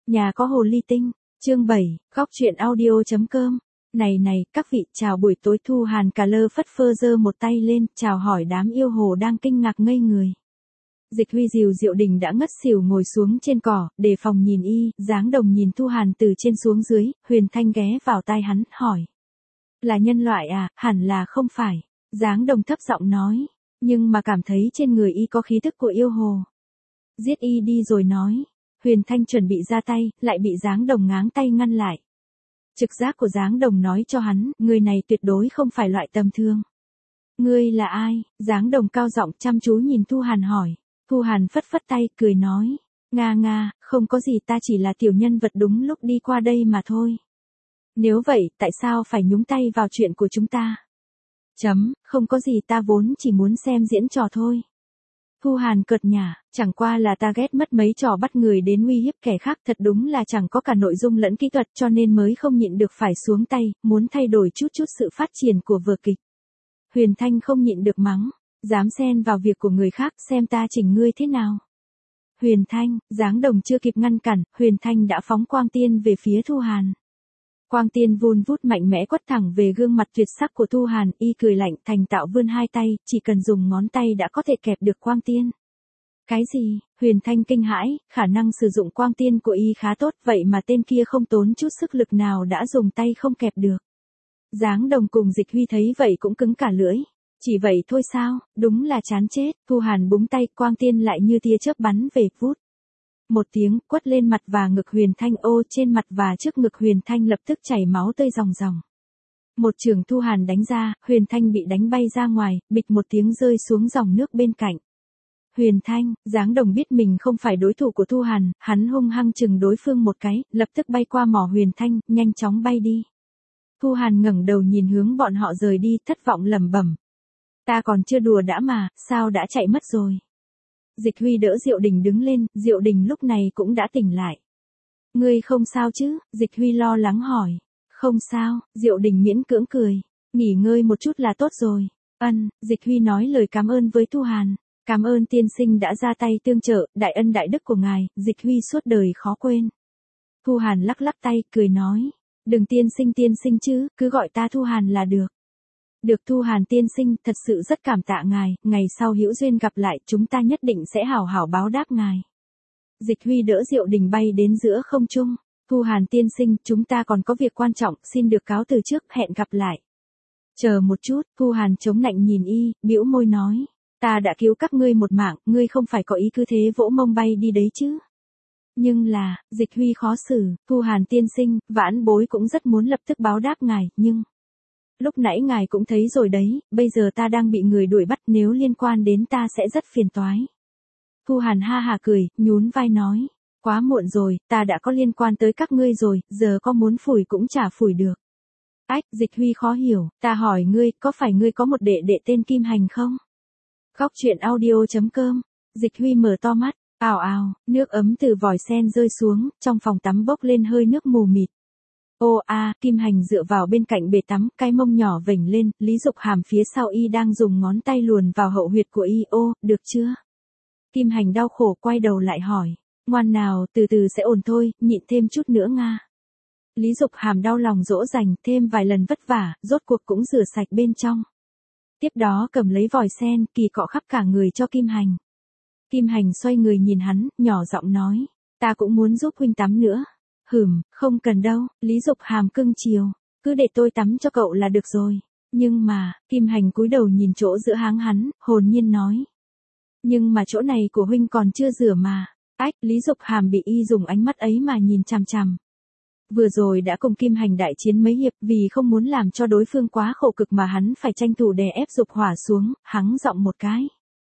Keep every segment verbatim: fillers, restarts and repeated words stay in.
Nhà có hồ ly tinh, chương bảy, góc truyện audio chấm com. Này này, các vị, chào buổi tối. Thu Hàn cà lơ phất phơ giơ một tay lên, chào hỏi đám yêu hồ đang kinh ngạc ngây người. Dịch Huy dìu Diệu Đình đã ngất xỉu ngồi xuống trên cỏ, đề phòng nhìn y, Giáng Đồng nhìn Thu Hàn từ trên xuống dưới, Huyền Thanh ghé vào tai hắn, hỏi. Là nhân loại à, hẳn là không phải. Giáng Đồng thấp giọng nói, nhưng mà cảm thấy trên người y có khí tức của yêu hồ. Giết y đi rồi nói. Huyền Thanh chuẩn bị ra tay, lại bị Giáng Đồng ngáng tay ngăn lại. Trực giác của Giáng Đồng nói cho hắn, người này tuyệt đối không phải loại tầm thường. Ngươi là ai? Giáng Đồng cao giọng chăm chú nhìn Thu Hàn hỏi. Thu Hàn phất phất tay, cười nói. Nga nga, không có gì, ta chỉ là tiểu nhân vật đúng lúc đi qua đây mà thôi. Nếu vậy, tại sao phải nhúng tay vào chuyện của chúng ta? Chấm, không có gì, ta vốn chỉ muốn xem diễn trò thôi. Thu Hàn cợt nhả, chẳng qua là ta ghét mất mấy trò bắt người đến uy hiếp kẻ khác, thật đúng là chẳng có cả nội dung lẫn kỹ thuật, cho nên mới không nhịn được phải xuống tay, muốn thay đổi chút chút sự phát triển của vở kịch. Huyền Thanh không nhịn được mắng, dám xen vào việc của người khác, xem ta chỉnh ngươi thế nào. Huyền Thanh, Giáng Đồng chưa kịp ngăn cản, Huyền Thanh đã phóng quang tiên về phía Thu Hàn. Quang tiên vun vút mạnh mẽ quất thẳng về gương mặt tuyệt sắc của Thu Hàn, y cười lạnh thành tạo vươn hai tay, chỉ cần dùng ngón tay đã có thể kẹp được quang tiên. Cái gì? Huyền Thanh kinh hãi, khả năng sử dụng quang tiên của y khá tốt, vậy mà tên kia không tốn chút sức lực nào đã dùng tay không kẹp được. Giáng Đồng cùng Dịch Huy thấy vậy cũng cứng cả lưỡi. Chỉ vậy thôi sao, đúng là chán chết. Thu Hàn búng tay, quang tiên lại như tia chớp bắn về, vút. Một tiếng, quất lên mặt và ngực Huyền Thanh, ô, trên mặt và trước ngực Huyền Thanh lập tức chảy máu tươi ròng ròng. Một chưởng Thu Hàn đánh ra, Huyền Thanh bị đánh bay ra ngoài, bịch một tiếng rơi xuống dòng nước bên cạnh. Huyền Thanh, Giáng Đồng biết mình không phải đối thủ của Thu Hàn, hắn hung hăng chừng đối phương một cái, lập tức bay qua mỏ Huyền Thanh, nhanh chóng bay đi. Thu Hàn ngẩng đầu nhìn hướng bọn họ rời đi, thất vọng lẩm bẩm. Ta còn chưa đùa đã mà, sao đã chạy mất rồi? Dịch Huy đỡ Diệu Đình đứng lên, Diệu Đình lúc này cũng đã tỉnh lại. Ngươi không sao chứ? Dịch Huy lo lắng hỏi. Không sao, Diệu Đình miễn cưỡng cười. Nghỉ ngơi một chút là tốt rồi. Ân, Dịch Huy nói lời cảm ơn với Thu Hàn. Cảm ơn tiên sinh đã ra tay tương trợ, đại ân đại đức của ngài, Dịch Huy suốt đời khó quên. Thu Hàn lắc lắc tay, cười nói. Đừng tiên sinh tiên sinh chứ, cứ gọi ta Thu Hàn là được. Được Thu Hàn tiên sinh, thật sự rất cảm tạ ngài, ngày sau hữu duyên gặp lại, chúng ta nhất định sẽ hảo hảo báo đáp ngài. Dịch Huy đỡ Diệu Đình bay đến giữa không trung. Thu Hàn tiên sinh, chúng ta còn có việc quan trọng, xin được cáo từ trước, hẹn gặp lại. Chờ một chút, Thu Hàn chống nạnh nhìn y, bĩu môi nói. Ta đã cứu các ngươi một mạng, ngươi không phải có ý cứ thế vỗ mông bay đi đấy chứ. Nhưng là, Dịch Huy khó xử, Thu Hàn tiên sinh, vãn bối cũng rất muốn lập tức báo đáp ngài, nhưng... Lúc nãy ngài cũng thấy rồi đấy, bây giờ ta đang bị người đuổi bắt, nếu liên quan đến ta sẽ rất phiền toái. Thu Hàn ha hà cười, nhún vai nói. Quá muộn rồi, ta đã có liên quan tới các ngươi rồi, giờ có muốn phủi cũng chả phủi được. Ách, Dịch Huy khó hiểu, ta hỏi ngươi, có phải ngươi có một đệ đệ tên Kim Hành không? Góc truyện audio chấm com. Dịch Huy mở to mắt, ào ào, nước ấm từ vòi sen rơi xuống, trong phòng tắm bốc lên hơi nước mù mịt. Ô a, à, Kim Hành dựa vào bên cạnh bể tắm, cái mông nhỏ vểnh lên, Lý Dục Hàm phía sau y đang dùng ngón tay luồn vào hậu huyệt của y, ô, được chưa? Kim Hành đau khổ quay đầu lại hỏi, ngoan nào, từ từ sẽ ổn thôi, nhịn thêm chút nữa nga. Lý Dục Hàm đau lòng dỗ dành, thêm vài lần vất vả, rốt cuộc cũng rửa sạch bên trong. Tiếp đó cầm lấy vòi sen, kỳ cọ khắp cả người cho Kim Hành. Kim Hành xoay người nhìn hắn, nhỏ giọng nói, ta cũng muốn giúp huynh tắm nữa. Hửm, không cần đâu, Lý Dục Hàm cưng chiều, cứ để tôi tắm cho cậu là được rồi. Nhưng mà, Kim Hành cúi đầu nhìn chỗ giữa háng hắn, hồn nhiên nói. Nhưng mà chỗ này của huynh còn chưa rửa mà. Ách, Lý Dục Hàm bị y dùng ánh mắt ấy mà nhìn chằm chằm. Vừa rồi đã cùng Kim Hành đại chiến mấy hiệp, vì không muốn làm cho đối phương quá khổ cực mà hắn phải tranh thủ đè ép dục hỏa xuống, hắng giọng một cái.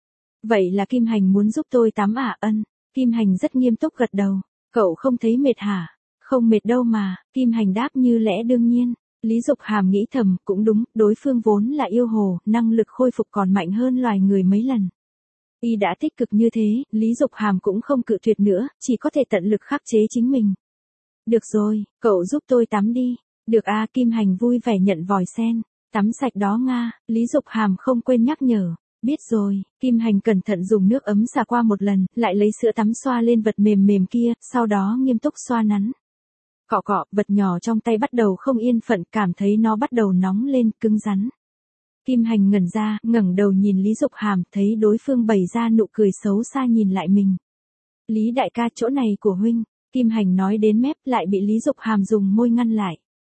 Vậy là Kim Hành muốn giúp tôi tắm à? Ân. Kim Hành rất nghiêm túc gật đầu. Cậu không thấy mệt hả? Không mệt đâu mà, Kim Hành đáp như lẽ đương nhiên. Lý Dục Hàm nghĩ thầm, cũng đúng, đối phương vốn là yêu hồ, năng lực khôi phục còn mạnh hơn loài người mấy lần. Y đã tích cực như thế, Lý Dục Hàm cũng không cự tuyệt nữa, chỉ có thể tận lực khắc chế chính mình. Được rồi, cậu giúp tôi tắm đi. Được a, Kim Hành vui vẻ nhận vòi sen. Tắm sạch đó nga, Lý Dục Hàm không quên nhắc nhở. Biết rồi, Kim Hành cẩn thận dùng nước ấm xả qua một lần, lại lấy sữa tắm xoa lên vật mềm mềm kia, sau đó nghiêm túc xoa nắn. Cọ cọ, vật nhỏ trong tay bắt đầu không yên phận, cảm thấy nó bắt đầu nóng lên, cứng rắn. Kim Hành ngẩn ra, ngẩng đầu nhìn Lý Dục Hàm, thấy đối phương bày ra nụ cười xấu xa nhìn lại mình. Lý đại ca, chỗ này của huynh. Kim Hành nói đến mép lại bị Lý Dục Hàm dùng môi ngăn lại.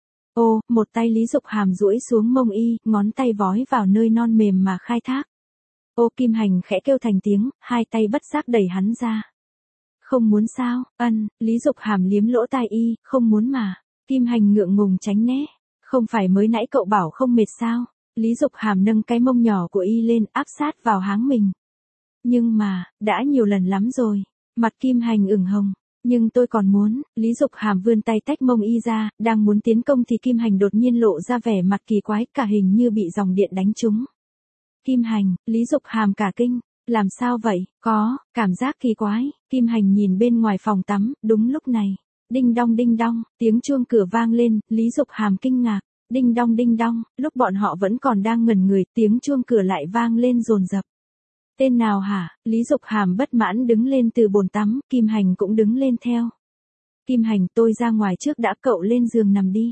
Ô, một tay Lý Dục Hàm duỗi xuống mông y, ngón tay vói vào nơi non mềm mà khai thác. Ô, Kim Hành khẽ kêu thành tiếng, hai tay bất giác đẩy hắn ra. Không muốn sao? Ân, Lý Dục Hàm liếm lỗ tai y, không muốn mà. Kim Hành ngượng ngùng tránh né. Không phải mới nãy cậu bảo không mệt sao? Lý Dục Hàm nâng cái mông nhỏ của y lên, áp sát vào háng mình. Nhưng mà, đã nhiều lần lắm rồi. Mặt Kim Hành ửng hồng. Nhưng tôi còn muốn, Lý Dục Hàm vươn tay tách mông y ra, đang muốn tiến công thì Kim Hành đột nhiên lộ ra vẻ mặt kỳ quái, cả hình như bị dòng điện đánh trúng. Kim Hành, Lý Dục Hàm cả kinh, làm sao vậy, có, cảm giác kỳ quái, Kim Hành nhìn bên ngoài phòng tắm, đúng lúc này, đinh đong đinh đong, tiếng chuông cửa vang lên, Lý Dục Hàm kinh ngạc, đinh đong đinh đong, lúc bọn họ vẫn còn đang ngẩn người, tiếng chuông cửa lại vang lên dồn dập. Tên nào hả? Lý Dục Hàm bất mãn đứng lên từ bồn tắm, Kim Hành cũng đứng lên theo. Kim Hành, tôi ra ngoài trước đã, cậu lên giường nằm đi.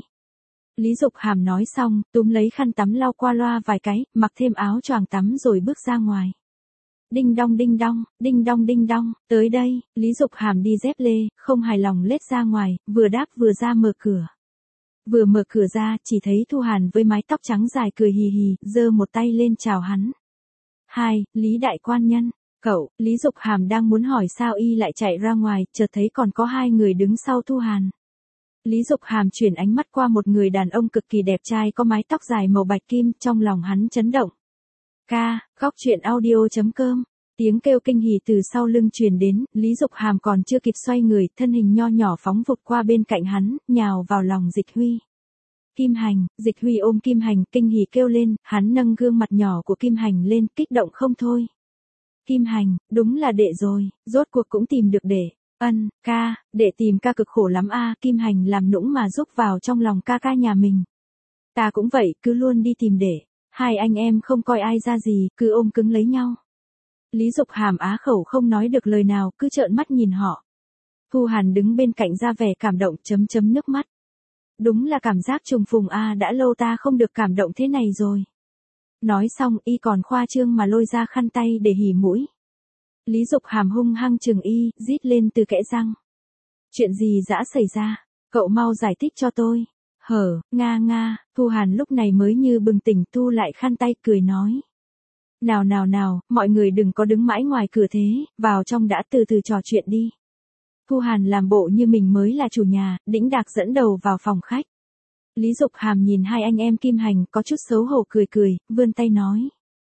Lý Dục Hàm nói xong, túm lấy khăn tắm lau qua loa vài cái, mặc thêm áo choàng tắm rồi bước ra ngoài. Đinh đong đinh đong, đinh đong đinh đong, tới đây, Lý Dục Hàm đi dép lê, không hài lòng lết ra ngoài, vừa đáp vừa ra mở cửa. Vừa mở cửa ra, chỉ thấy Thu Hàn với mái tóc trắng dài cười hì hì, giơ một tay lên chào hắn. Hai, Lý đại quan nhân, cậu, Lý Dục Hàm đang muốn hỏi sao y lại chạy ra ngoài, chợt thấy còn có hai người đứng sau Thu Hàn. Lý Dục Hàm chuyển ánh mắt qua một người đàn ông cực kỳ đẹp trai có mái tóc dài màu bạch kim, trong lòng hắn chấn động. Ca, góc truyện audio chấm com, tiếng kêu kinh hỉ từ sau lưng truyền đến, Lý Dục Hàm còn chưa kịp xoay người, thân hình nho nhỏ phóng vụt qua bên cạnh hắn, nhào vào lòng Dịch Huy. Kim Hành, Dịch Huy ôm Kim Hành, kinh hỉ kêu lên, hắn nâng gương mặt nhỏ của Kim Hành lên, kích động không thôi. Kim Hành, đúng là đệ rồi, rốt cuộc cũng tìm được đệ. Ân, ca, đệ tìm ca cực khổ lắm a. Kim Hành làm nũng mà rúc vào trong lòng ca ca nhà mình. Ta cũng vậy, cứ luôn đi tìm đệ. Hai anh em không coi ai ra gì, cứ ôm cứng lấy nhau. Lý Dục Hàm á khẩu không nói được lời nào, cứ trợn mắt nhìn họ. Thu Hàn đứng bên cạnh ra vẻ cảm động, chấm chấm nước mắt. Đúng là cảm giác trùng phùng a, đã lâu ta không được cảm động thế này rồi. Nói xong y còn khoa trương mà lôi ra khăn tay để hỉ mũi. Lý Dục Hàm hung hăng chừng y, rít lên từ kẽ răng. Chuyện gì dã xảy ra, cậu mau giải thích cho tôi. Hở, nga nga, Thu Hàn lúc này mới như bừng tỉnh, thu lại khăn tay cười nói. Nào nào nào, mọi người đừng có đứng mãi ngoài cửa thế, vào trong đã, từ từ trò chuyện đi. Thu Hàn làm bộ như mình mới là chủ nhà, đĩnh đạc dẫn đầu vào phòng khách. Lý Dục Hàm nhìn hai anh em Kim Hành có chút xấu hổ cười cười, vươn tay nói.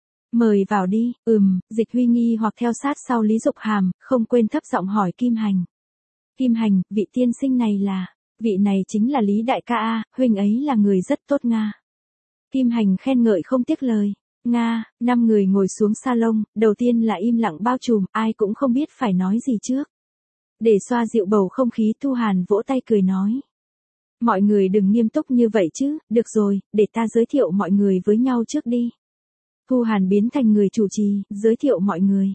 Mời vào đi, ừm, Dịch Huy nghi hoặc theo sát sau Lý Dục Hàm, không quên thấp giọng hỏi Kim Hành. Kim Hành, vị tiên sinh này là, vị này chính là Lý đại ca a, huynh ấy là người rất tốt nga. Kim Hành khen ngợi không tiếc lời. Nga, năm người ngồi xuống salon, đầu tiên là im lặng bao trùm, ai cũng không biết phải nói gì trước. Để xoa dịu bầu không khí, Thu Hàn vỗ tay cười nói. Mọi người đừng nghiêm túc như vậy chứ, được rồi, để ta giới thiệu mọi người với nhau trước đi. Thu Hàn biến thành người chủ trì, giới thiệu mọi người.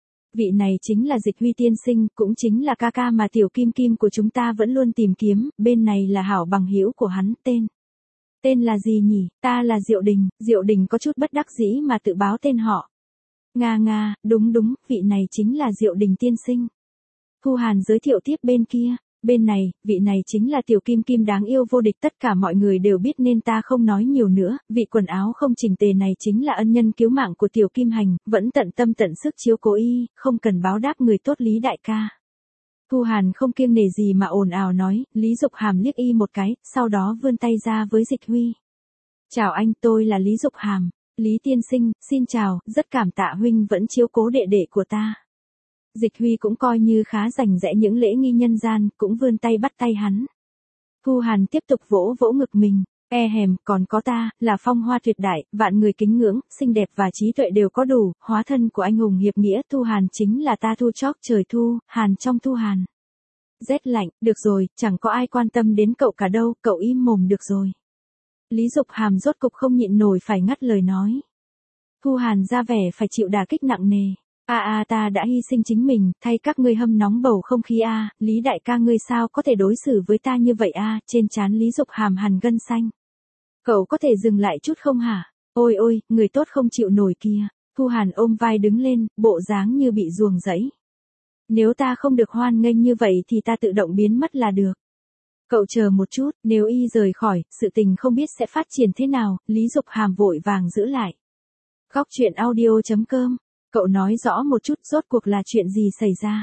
Vị này chính là Dịch Huy tiên sinh, cũng chính là ca ca mà tiểu Kim Kim của chúng ta vẫn luôn tìm kiếm, bên này là hảo bằng hữu của hắn, tên. Tên là gì nhỉ, ta là Diệu Đình, Diệu Đình có chút bất đắc dĩ mà tự báo tên họ. Nga nga, đúng đúng, vị này chính là Diệu Đình tiên sinh. Thu Hàn giới thiệu tiếp bên kia. Bên này, vị này chính là tiểu Kim Kim đáng yêu vô địch, tất cả mọi người đều biết nên ta không nói nhiều nữa, vị quần áo không chỉnh tề này chính là ân nhân cứu mạng của tiểu Kim Hành, vẫn tận tâm tận sức chiếu cố y, không cần báo đáp người tốt Lý đại ca. Thu Hàn không kiêng nể gì mà ồn ào nói, Lý Dục Hàm liếc y một cái, sau đó vươn tay ra với Dịch Huy. Chào anh, tôi là Lý Dục Hàm. Lý tiên sinh, xin chào, rất cảm tạ huynh vẫn chiếu cố đệ đệ của ta. Dịch Huy cũng coi như khá rành rẽ những lễ nghi nhân gian, cũng vươn tay bắt tay hắn. Thu Hàn tiếp tục vỗ vỗ ngực mình, e hèm, còn có ta, là phong hoa tuyệt đại, vạn người kính ngưỡng, xinh đẹp và trí tuệ đều có đủ, hóa thân của anh hùng hiệp nghĩa. Thu Hàn chính là ta Thu chót trời Thu, Hàn trong Thu Hàn. Rét lạnh, được rồi, chẳng có ai quan tâm đến cậu cả đâu, cậu im mồm được rồi. Lý Dục Hàm rốt cục không nhịn nổi phải ngắt lời nói. Thu Hàn ra vẻ phải chịu đả kích nặng nề. A a ta đã hy sinh chính mình, thay các ngươi hâm nóng bầu không khí a, Lý đại ca ngươi sao có thể đối xử với ta như vậy a, trên trán Lý Dục Hàm hằn gân xanh. Cậu có thể dừng lại chút không hả? Ôi ôi, người tốt không chịu nổi kia. Thu Hàn ôm vai đứng lên, bộ dáng như bị ruồng rẫy. Nếu ta không được hoan nghênh như vậy thì ta tự động biến mất là được. Cậu chờ một chút, nếu y rời khỏi, sự tình không biết sẽ phát triển thế nào, Lý Dục Hàm vội vàng giữ lại. Góc truyện audio chấm com, cậu nói rõ một chút rốt cuộc là chuyện gì xảy ra.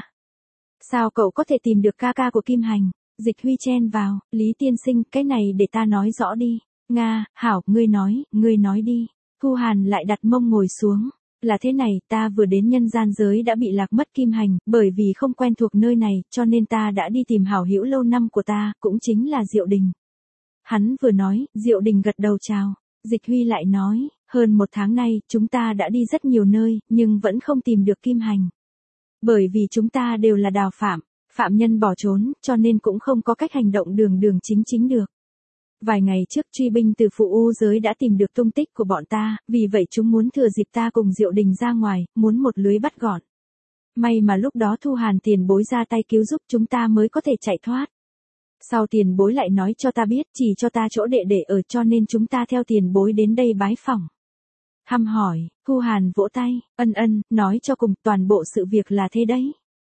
Sao cậu có thể tìm được ca ca của Kim Hành? Dịch Huy chen vào, Lý tiên sinh, cái này để ta nói rõ đi. Nga, hảo, ngươi nói, ngươi nói đi. Thu Hàn lại đặt mông ngồi xuống. Là thế này, ta vừa đến nhân gian giới đã bị lạc mất Kim Hành, bởi vì không quen thuộc nơi này, cho nên ta đã đi tìm hảo hữu lâu năm của ta, cũng chính là Diệu Đình. Hắn vừa nói, Diệu Đình gật đầu chào. Dịch Huy lại nói, hơn một tháng nay, chúng ta đã đi rất nhiều nơi, nhưng vẫn không tìm được Kim Hành. Bởi vì chúng ta đều là đào phạm, phạm nhân bỏ trốn, cho nên cũng không có cách hành động đường đường chính chính được. Vài ngày trước truy binh từ phụ u giới đã tìm được tung tích của bọn ta, vì vậy chúng muốn thừa dịp ta cùng Diệu Đình ra ngoài, muốn một lưới bắt gọn. May mà lúc đó Thu Hàn tiền bối ra tay cứu giúp chúng ta mới có thể chạy thoát. Sau tiền bối lại nói cho ta biết, chỉ cho ta chỗ đệ đệ ở, cho nên chúng ta theo tiền bối đến đây bái phỏng. Thăm hỏi, Thu Hàn vỗ tay, ân ân, nói cho cùng, toàn bộ sự việc là thế đấy.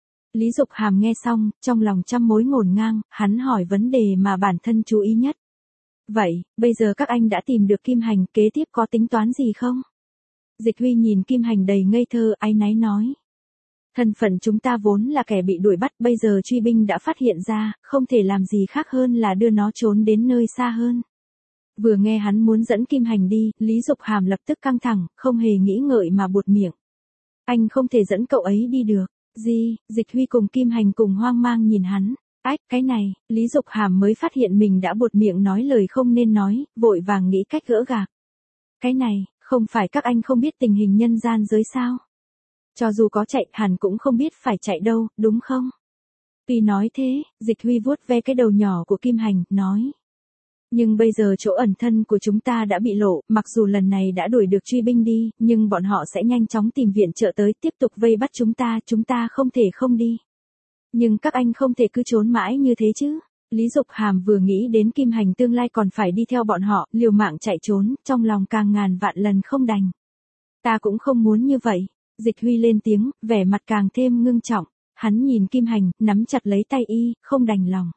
Lý Dục Hàm nghe xong, trong lòng trăm mối ngổn ngang, hắn hỏi vấn đề mà bản thân chú ý nhất. Vậy, bây giờ các anh đã tìm được Kim Hành, kế tiếp có tính toán gì không? Dịch Huy nhìn Kim Hành đầy ngây thơ, áy náy nói. Thân phận chúng ta vốn là kẻ bị đuổi bắt, bây giờ truy binh đã phát hiện ra, không thể làm gì khác hơn là đưa nó trốn đến nơi xa hơn. Vừa nghe hắn muốn dẫn Kim Hành đi, Lý Dục Hàm lập tức căng thẳng, không hề nghĩ ngợi mà buột miệng. Anh không thể dẫn cậu ấy đi được. Gì? Dịch Huy cùng Kim Hành cùng hoang mang nhìn hắn. Ách, cái này, Lý Dục Hàm mới phát hiện mình đã buột miệng nói lời không nên nói, vội vàng nghĩ cách gỡ gạc. Cái này, không phải các anh không biết tình hình nhân gian giới sao? Cho dù có chạy, hẳn cũng không biết phải chạy đâu, đúng không? Vì nói thế, Dịch Huy vuốt ve cái đầu nhỏ của Kim Hành, nói. Nhưng bây giờ chỗ ẩn thân của chúng ta đã bị lộ, mặc dù lần này đã đuổi được truy binh đi, nhưng bọn họ sẽ nhanh chóng tìm viện trợ tới, tiếp tục vây bắt chúng ta, chúng ta không thể không đi. Nhưng các anh không thể cứ trốn mãi như thế chứ. Lý Dục Hàm vừa nghĩ đến Kim Hành tương lai còn phải đi theo bọn họ, liều mạng chạy trốn, trong lòng càng ngàn vạn lần không đành. Ta cũng không muốn như vậy. Dịch Huy lên tiếng, vẻ mặt càng thêm ngưng trọng. Hắn nhìn Kim Hành, nắm chặt lấy tay y, không đành lòng.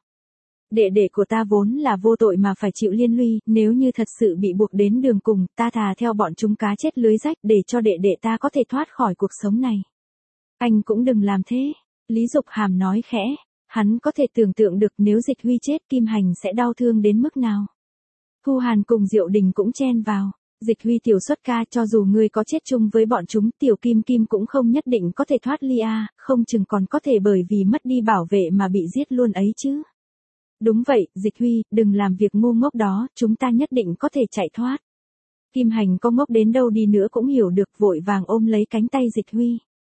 Đệ đệ của ta vốn là vô tội mà phải chịu liên lụy, nếu như thật sự bị buộc đến đường cùng, ta thà theo bọn chúng cá chết lưới rách để cho đệ đệ ta có thể thoát khỏi cuộc sống này. Anh cũng đừng làm thế. Lý Dục Hàm nói khẽ, hắn có thể tưởng tượng được nếu Dịch Huy chết Kim Hành sẽ đau thương đến mức nào. Thu Hàn cùng Diệu Đình cũng chen vào. Dịch Huy tiểu xuất ca, cho dù ngươi có chết chung với bọn chúng, tiểu Kim Kim cũng không nhất định có thể thoát ly a, không chừng còn có thể bởi vì mất đi bảo vệ mà bị giết luôn ấy chứ. Đúng vậy, Dịch Huy, đừng làm việc ngu ngốc đó, chúng ta nhất định có thể chạy thoát. Kim Hành có ngốc đến đâu đi nữa cũng hiểu được, vội vàng ôm lấy cánh tay Dịch Huy.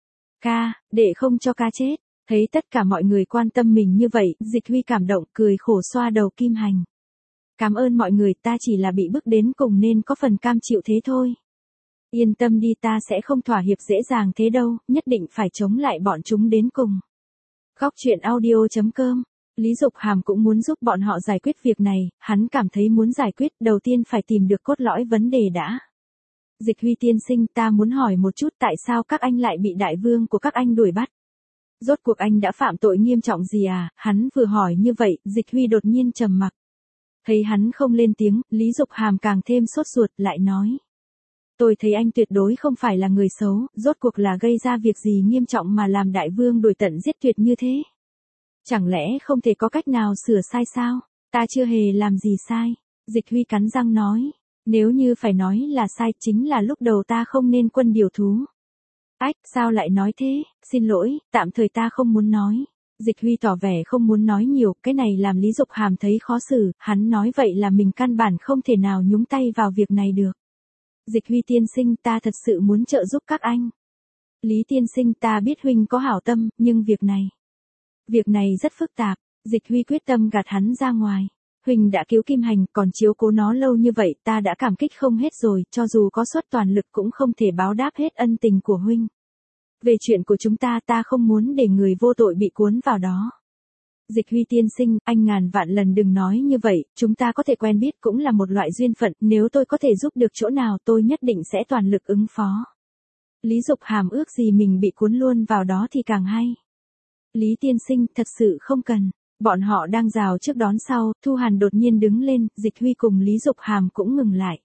Ca, để không cho ca chết. Thấy tất cả mọi người quan tâm mình như vậy, Dịch Huy cảm động, cười khổ xoa đầu Kim Hành. Cảm ơn mọi người, ta chỉ là bị bức đến cùng nên có phần cam chịu thế thôi. Yên tâm đi, ta sẽ không thỏa hiệp dễ dàng thế đâu, nhất định phải chống lại bọn chúng đến cùng. Góc truyện audio chấm com. Lý Dục Hàm cũng muốn giúp bọn họ giải quyết việc này, hắn cảm thấy muốn giải quyết, đầu tiên phải tìm được cốt lõi vấn đề đã. Dịch Huy tiên sinh, ta muốn hỏi một chút tại sao các anh lại bị đại vương của các anh đuổi bắt? Rốt cuộc anh đã phạm tội nghiêm trọng gì à? Hắn vừa hỏi như vậy, Dịch Huy đột nhiên trầm mặc. Thấy hắn không lên tiếng, Lý Dục Hàm càng thêm sốt ruột, lại nói. Tôi thấy anh tuyệt đối không phải là người xấu, rốt cuộc là gây ra việc gì nghiêm trọng mà làm đại vương đuổi tận giết tuyệt như thế? Chẳng lẽ không thể có cách nào sửa sai sao? Ta chưa hề làm gì sai. Dịch Huy cắn răng nói. Nếu như phải nói là sai, chính là lúc đầu ta không nên quân điều thú. Ách, sao lại nói thế? Xin lỗi, tạm thời ta không muốn nói. Dịch Huy tỏ vẻ không muốn nói nhiều, cái này làm Lý Dục Hàm thấy khó xử, hắn nói vậy là mình căn bản không thể nào nhúng tay vào việc này được. Dịch Huy tiên sinh, ta thật sự muốn trợ giúp các anh. Lý tiên sinh, ta biết huynh có hảo tâm, nhưng việc này... Việc này rất phức tạp, Dịch Huy quyết tâm gạt hắn ra ngoài. Huynh đã cứu Kim Hành, còn chiếu cố nó lâu như vậy, ta đã cảm kích không hết rồi, cho dù có suất toàn lực cũng không thể báo đáp hết ân tình của Huynh. Về chuyện của chúng ta, ta không muốn để người vô tội bị cuốn vào đó. Dịch Huy tiên sinh, anh ngàn vạn lần đừng nói như vậy, chúng ta có thể quen biết cũng là một loại duyên phận, nếu tôi có thể giúp được chỗ nào tôi nhất định sẽ toàn lực ứng phó. Lý Dục Hàm ước gì mình bị cuốn luôn vào đó thì càng hay. Lý tiên sinh, thật sự không cần. Bọn họ đang rào trước đón sau, Thu Hàn đột nhiên đứng lên, Dịch Huy cùng Lý Dục Hàm cũng ngừng lại.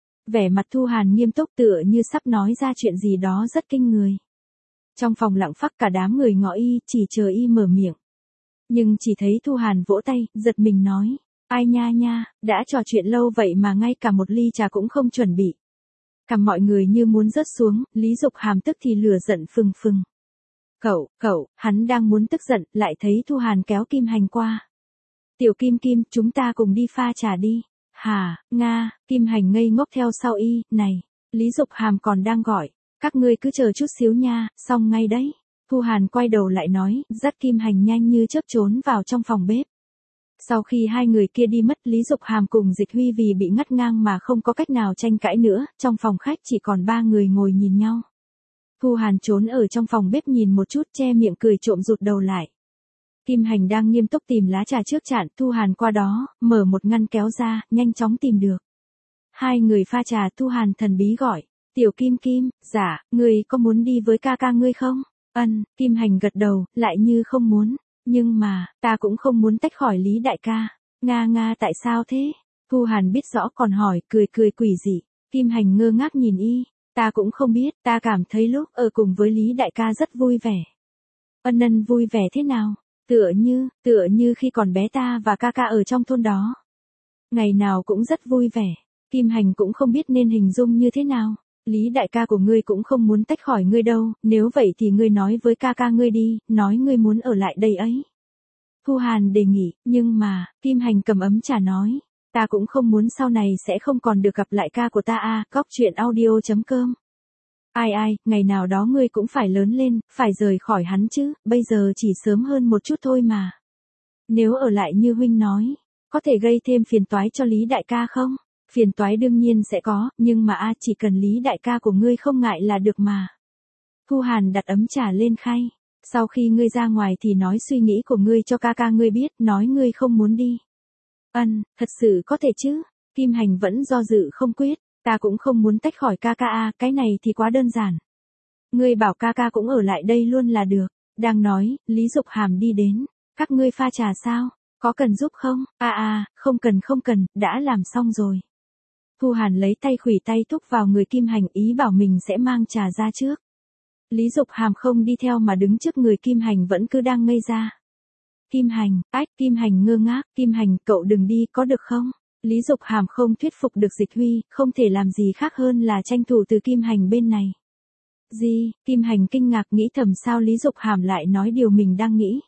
Vẻ mặt Thu Hàn nghiêm túc tựa như sắp nói ra chuyện gì đó rất kinh người. Trong phòng lặng phắc cả đám người ngó y, chỉ chờ y mở miệng. Nhưng chỉ thấy Thu Hàn vỗ tay, giật mình nói, ai nha nha, đã trò chuyện lâu vậy mà ngay cả một ly trà cũng không chuẩn bị. Cầm mọi người như muốn rớt xuống, Lý Dục Hàm tức thì lửa giận phừng phừng. Cậu, cậu, hắn đang muốn tức giận, lại thấy Thu Hàn kéo Kim Hành qua. Tiểu Kim Kim, chúng ta cùng đi pha trà đi. Hà, Nga, Kim Hành ngây ngốc theo sau y, này, Lý Dục Hàm còn đang gọi, các ngươi cứ chờ chút xíu nha, xong ngay đấy. Thu Hàn quay đầu lại nói, dắt Kim Hành nhanh như chớp trốn vào trong phòng bếp. Sau khi hai người kia đi mất, Lý Dục Hàm cùng Dịch Huy vì bị ngắt ngang mà không có cách nào tranh cãi nữa, trong phòng khách chỉ còn ba người ngồi nhìn nhau. Thu Hàn trốn ở trong phòng bếp nhìn một chút che miệng cười trộm rụt đầu lại. Kim Hành đang nghiêm túc tìm lá trà trước chạn, Thu Hàn qua đó, mở một ngăn kéo ra, nhanh chóng tìm được. Hai người pha trà, Thu Hàn thần bí gọi, Tiểu Kim Kim, dạ, ngươi có muốn đi với ca ca ngươi không? Ân, Kim Hành gật đầu, lại như không muốn, nhưng mà, ta cũng không muốn tách khỏi Lý đại ca. Nga nga tại sao thế? Thu Hàn biết rõ còn hỏi, cười cười quỷ dị. Kim Hành ngơ ngác nhìn y, ta cũng không biết, ta cảm thấy lúc ở cùng với Lý đại ca rất vui vẻ. Ân ân vui vẻ thế nào? Tựa như, tựa như khi còn bé ta và ca ca ở trong thôn đó. Ngày nào cũng rất vui vẻ. Kim Hành cũng không biết nên hình dung như thế nào. Lý đại ca của ngươi cũng không muốn tách khỏi ngươi đâu, nếu vậy thì ngươi nói với ca ca ngươi đi, nói ngươi muốn ở lại đây ấy. Thu Hàn đề nghị, nhưng mà, Kim Hành cầm ấm trà nói, ta cũng không muốn sau này sẽ không còn được gặp lại ca của ta a. À, Cóc truyện audio chấm com. Ai ai, ngày nào đó ngươi cũng phải lớn lên, phải rời khỏi hắn chứ, bây giờ chỉ sớm hơn một chút thôi mà. Nếu ở lại như huynh nói, có thể gây thêm phiền toái cho Lý đại ca không? Phiền toái đương nhiên sẽ có, nhưng mà a chỉ cần Lý đại ca của ngươi không ngại là được mà. Thu Hàn đặt ấm trà lên khay. Sau khi ngươi ra ngoài thì nói suy nghĩ của ngươi cho ca ca ngươi biết, nói ngươi không muốn đi. Ân, thật sự có thể chứ? Kim Hành vẫn do dự không quyết, ta cũng không muốn tách khỏi ca ca a, cái này thì quá đơn giản. Ngươi bảo ca ca cũng ở lại đây luôn là được. Đang nói, Lý Dục Hàm đi đến, các ngươi pha trà sao? Có cần giúp không? A a, không cần không cần, đã làm xong rồi. Thu Hàn lấy tay khuỷu tay thúc vào người Kim Hành ý bảo mình sẽ mang trà ra trước. Lý Dục Hàm không đi theo mà đứng trước người Kim Hành vẫn cứ đang ngây ra. Kim Hành, ách, Kim Hành ngơ ngác, Kim Hành, cậu đừng đi, có được không? Lý Dục Hàm không thuyết phục được Dịch Huy, không thể làm gì khác hơn là tranh thủ từ Kim Hành bên này. Gì, Kim Hành kinh ngạc nghĩ thầm sao Lý Dục Hàm lại nói điều mình đang nghĩ.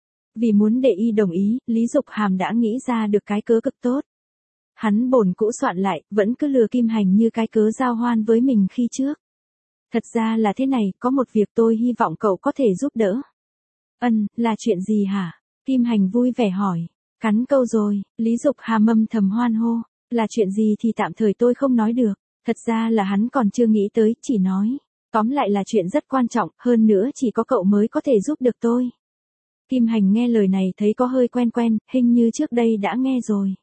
Vì muốn để y đồng ý, Lý Dục Hàm đã nghĩ ra được cái cớ cực tốt. Hắn bổn cũ soạn lại, vẫn cứ lừa Kim Hành như cái cớ giao hoan với mình khi trước. Thật ra là thế này, có một việc tôi hy vọng cậu có thể giúp đỡ. Ân, là chuyện gì hả? Kim Hành vui vẻ hỏi. Cắn câu rồi, Lý Dục Hàm âm thầm hoan hô. Là chuyện gì thì tạm thời tôi không nói được. Thật ra là hắn còn chưa nghĩ tới, chỉ nói. Tóm lại là chuyện rất quan trọng, hơn nữa chỉ có cậu mới có thể giúp được tôi. Kim Hành nghe lời này thấy có hơi quen quen, hình như trước đây đã nghe rồi.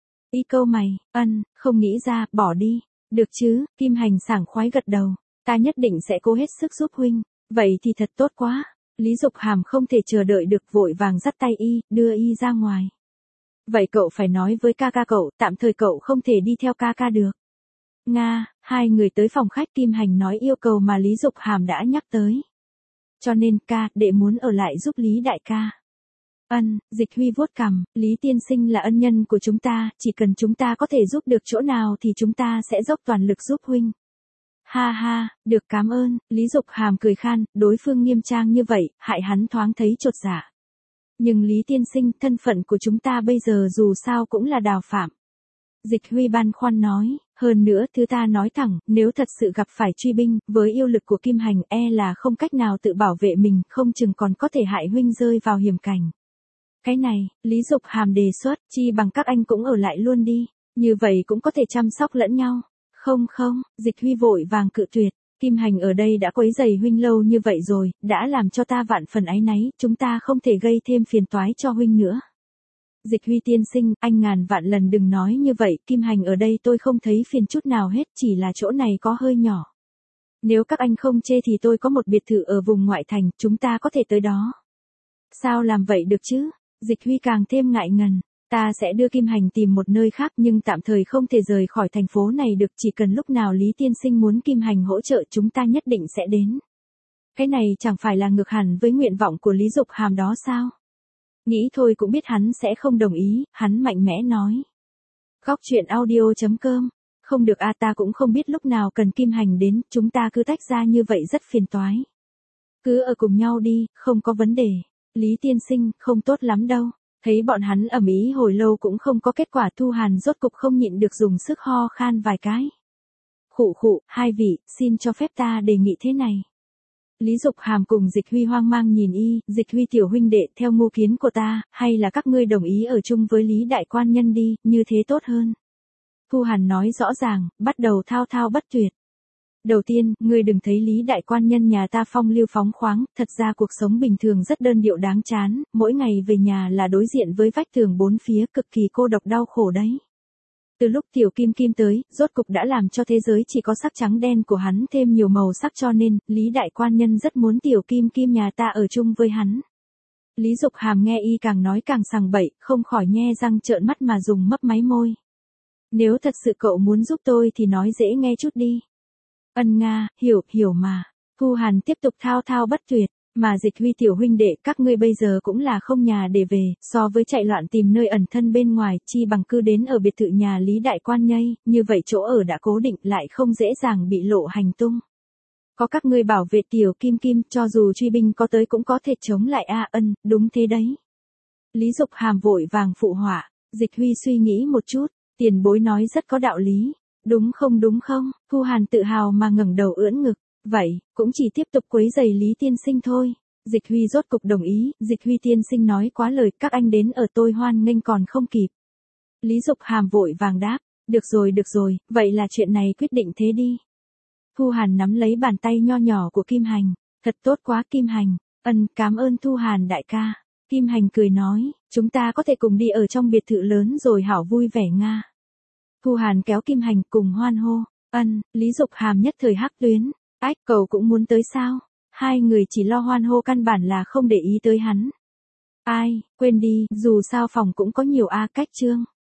Y câu mày, ân, không nghĩ ra, bỏ đi. Được chứ, Kim Hành sảng khoái gật đầu. Ta nhất định sẽ cố hết sức giúp huynh. Vậy thì thật tốt quá. Lý Dục Hàm không thể chờ đợi được vội vàng dắt tay y, đưa y ra ngoài. Vậy cậu phải nói với ca ca cậu, tạm thời cậu không thể đi theo ca ca được. Nga, hai người tới phòng khách Kim Hành nói yêu cầu mà Lý Dục Hàm đã nhắc tới. Cho nên ca, đệ muốn ở lại giúp Lý đại ca. Ân, Dịch Huy vuốt cằm, Lý tiên sinh là ân nhân của chúng ta, chỉ cần chúng ta có thể giúp được chỗ nào thì chúng ta sẽ dốc toàn lực giúp huynh. Ha ha, được cảm ơn, Lý Dục Hàm cười khan, đối phương nghiêm trang như vậy, hại hắn thoáng thấy chột dạ. Nhưng Lý tiên sinh, thân phận của chúng ta bây giờ dù sao cũng là đào phạm. Dịch Huy băn khoăn nói, hơn nữa thứ ta nói thẳng, nếu thật sự gặp phải truy binh, với yêu lực của Kim Hành e là không cách nào tự bảo vệ mình, không chừng còn có thể hại huynh rơi vào hiểm cảnh. Cái này, Lý Dục Hàm đề xuất, chi bằng các anh cũng ở lại luôn đi, như vậy cũng có thể chăm sóc lẫn nhau. Không không, Dịch Huy vội vàng cự tuyệt, Kim Hành ở đây đã quấy rầy huynh lâu như vậy rồi, đã làm cho ta vạn phần áy náy, chúng ta không thể gây thêm phiền toái cho huynh nữa. Dịch Huy tiên sinh, anh ngàn vạn lần đừng nói như vậy, Kim Hành ở đây tôi không thấy phiền chút nào hết, chỉ là chỗ này có hơi nhỏ. Nếu các anh không chê thì tôi có một biệt thự ở vùng ngoại thành, chúng ta có thể tới đó. Sao làm vậy được chứ? Dịch Huy càng thêm ngại ngần. Ta sẽ đưa Kim Hành tìm một nơi khác nhưng tạm thời không thể rời khỏi thành phố này được, chỉ cần lúc nào Lý tiên sinh muốn Kim Hành hỗ trợ chúng ta nhất định sẽ đến. Cái này chẳng phải là ngược hẳn với nguyện vọng của Lý Dục Hàm đó sao? Nghĩ thôi cũng biết hắn sẽ không đồng ý, hắn mạnh mẽ nói. Góc truyện audio chấm com. Không được a, ta cũng không biết lúc nào cần Kim Hành đến, chúng ta cứ tách ra như vậy rất phiền toái. Cứ ở cùng nhau đi, không có vấn đề. Lý tiên sinh, không tốt lắm đâu. Thấy bọn hắn ầm ĩ hồi lâu cũng không có kết quả, Thu Hàn rốt cục không nhịn được dùng sức ho khan vài cái. Khụ khụ, hai vị, xin cho phép ta đề nghị thế này. Lý Dục Hàm cùng Dịch Huy hoang mang nhìn y, Dịch Huy tiểu huynh đệ, theo mưu kiến của ta, hay là các ngươi đồng ý ở chung với Lý đại quan nhân đi, như thế tốt hơn. Thu Hàn nói rõ ràng, bắt đầu thao thao bất tuyệt. Đầu tiên, ngươi đừng thấy Lý đại quan nhân nhà ta phong lưu phóng khoáng, thật ra cuộc sống bình thường rất đơn điệu đáng chán, mỗi ngày về nhà là đối diện với vách tường bốn phía, cực kỳ cô độc đau khổ đấy. Từ lúc Tiểu Kim Kim tới, rốt cục đã làm cho thế giới chỉ có sắc trắng đen của hắn thêm nhiều màu sắc, cho nên, Lý đại quan nhân rất muốn Tiểu Kim Kim nhà ta ở chung với hắn. Lý Dục Hàm nghe y càng nói càng sằng bậy, không khỏi nhe răng trợn mắt mà dùng mấp máy môi. Nếu thật sự cậu muốn giúp tôi thì nói dễ nghe chút đi. Ân nga, hiểu, hiểu mà. Thu Hàn tiếp tục thao thao bất tuyệt, mà Dịch Huy tiểu huynh đệ, các ngươi bây giờ cũng là không nhà để về, so với chạy loạn tìm nơi ẩn thân bên ngoài, chi bằng cứ đến ở biệt thự nhà Lý đại quan nhây, như vậy chỗ ở đã cố định lại không dễ dàng bị lộ hành tung. Có các ngươi bảo vệ Tiểu Kim Kim, cho dù truy binh có tới cũng có thể chống lại a. Ân, đúng thế đấy. Lý Dục Hàm vội vàng phụ họa, Dịch Huy suy nghĩ một chút, tiền bối nói rất có đạo lý. Đúng không đúng không? Thu Hàn tự hào mà ngẩng đầu ưỡn ngực, vậy, cũng chỉ tiếp tục quấy rầy Lý tiên sinh thôi. Dịch Huy rốt cục đồng ý, Dịch Huy tiên sinh nói quá lời, các anh đến ở tôi hoan nghênh còn không kịp. Lý Dục Hàm vội vàng đáp, được rồi được rồi, vậy là chuyện này quyết định thế đi. Thu Hàn nắm lấy bàn tay nho nhỏ của Kim Hành, thật tốt quá Kim Hành, ân, cảm ơn Thu Hàn đại ca. Kim Hành cười nói, chúng ta có thể cùng đi ở trong biệt thự lớn rồi hảo vui vẻ nga. Thu Hàn kéo Kim Hành cùng hoan hô, ân, Lý Dục Hàm nhất thời hắc tuyến, ách, cậu cũng muốn tới sao? Hai người chỉ lo hoan hô căn bản là không để ý tới hắn. Ai, quên đi, dù sao phòng cũng có nhiều a cách chương.